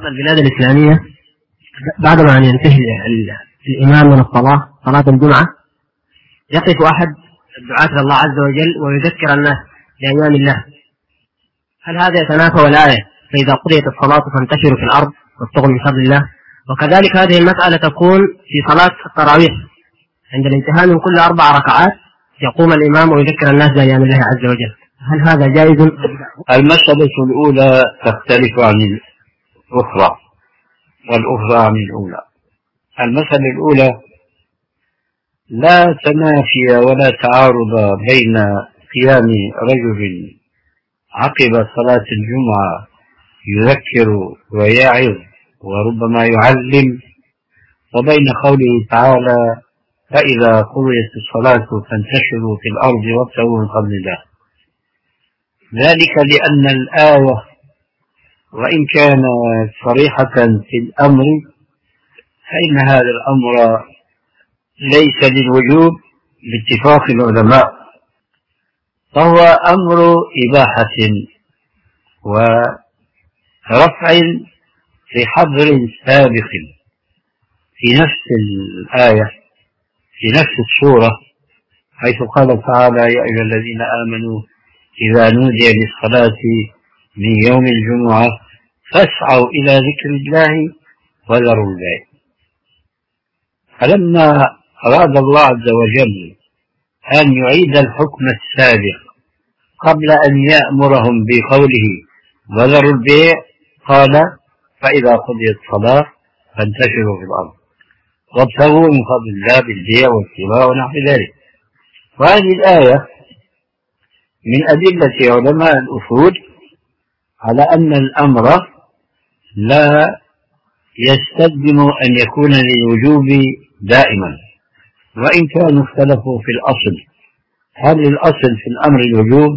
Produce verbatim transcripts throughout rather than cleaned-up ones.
بعض البلاد الإسلامية بعدما أن ينتهي الإمام من الصلاة صلاة الجمعة يقف أحد الدعاة إلى الله عز وجل ويذكر الناس بأيام الله. هل هذا يتنافى الآية فإذا قضيت الصلاة فانتشروا في الأرض وابتغوا من فضل الله؟ وكذلك هذه المسألة تكون في صلاة التراويح عند الانتهاء من كل أربع ركعات يقوم الإمام ويذكر الناس بأيام الله عز وجل. هل هذا جائز؟ المسألة الأولى تختلف عن الأخرى والأخرى عن الأولى. المسألة الأولى لا تنافي ولا تعارض بين قيام رجل عقب صلاة الجمعة يذكر ويعظ وربما يعلم وبين قوله تعالى فإذا قضيت الصلاة فانتشروا في الأرض وابتغوا من فضل الله. ذلك لأن الآية وإن كانت صريحة في الأمر فإن هذا الأمر ليس للوجوب باتفاق العلماء، فهو أمر إباحة ورفع في حظر سابق في نفس الآية في نفس السورة، حيث قال تعالى يا أيها الذين آمنوا إذا نودي للصلاة من يوم الجمعة فاسعوا إلى ذكر الله وذروا البيع. فلما أراد الله عز وجل أن يعيد الحكم السابق قبل أن يأمرهم بقوله وذروا البيع قال فإذا قضيت الصلاة فانتشروا في الأرض وابتغوا من فضل الله بالبيع والشراء ونحو ذلك. وهذه الآية من أدلة علماء الأصول على أن الأمر لا يستلزم أن يكون للوجوب دائما، وإن كانوا اختلفوا في الأصل هل الأصل في الأمر الوجوب،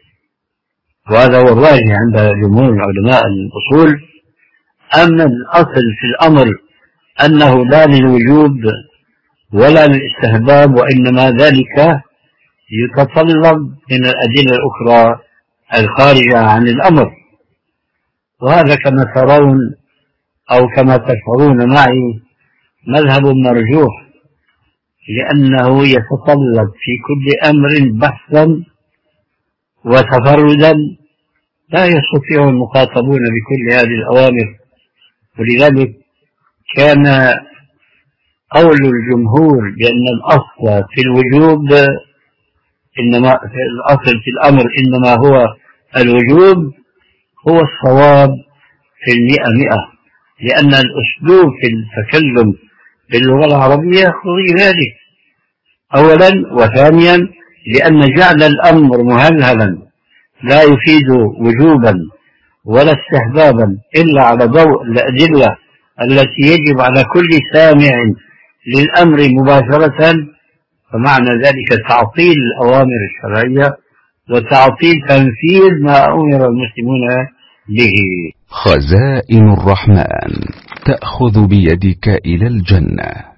وهذا هو الراجح عند جمهور علماء الأصول، أم الأصل في الأمر أنه لا للوجوب ولا للاستحباب وإنما ذلك يتطلب من الأدلة الأخرى الخارجة عن الأمر. وهذا كما ترون أو كما تشعرون معي مذهب مرجوح، لأنه يتطلب في كل أمر بحثا وتفردا لا يستطيع المخاطبون بكل هذه الأوامر. ولذلك كان قول الجمهور بأن الأصل في الوجوب إنما في الأصل في الأمر إنما هو الوجوب هو الصواب في المئة مئة، لأن الأسلوب في التكلم باللغة العربية يقتضي ذلك أولا، وثانيا لأن جعل الأمر مهلهلا لا يفيد وجوبا ولا استحبابا إلا على ضوء الأدلة التي يجب على كل سامع للأمر مباشرة، فمعنى ذلك تعطيل الأوامر الشرعية وتعطيل تنفيذ ما أمر المسلمون به. خزائن الرحمن تأخذ بيدك إلى الجنة.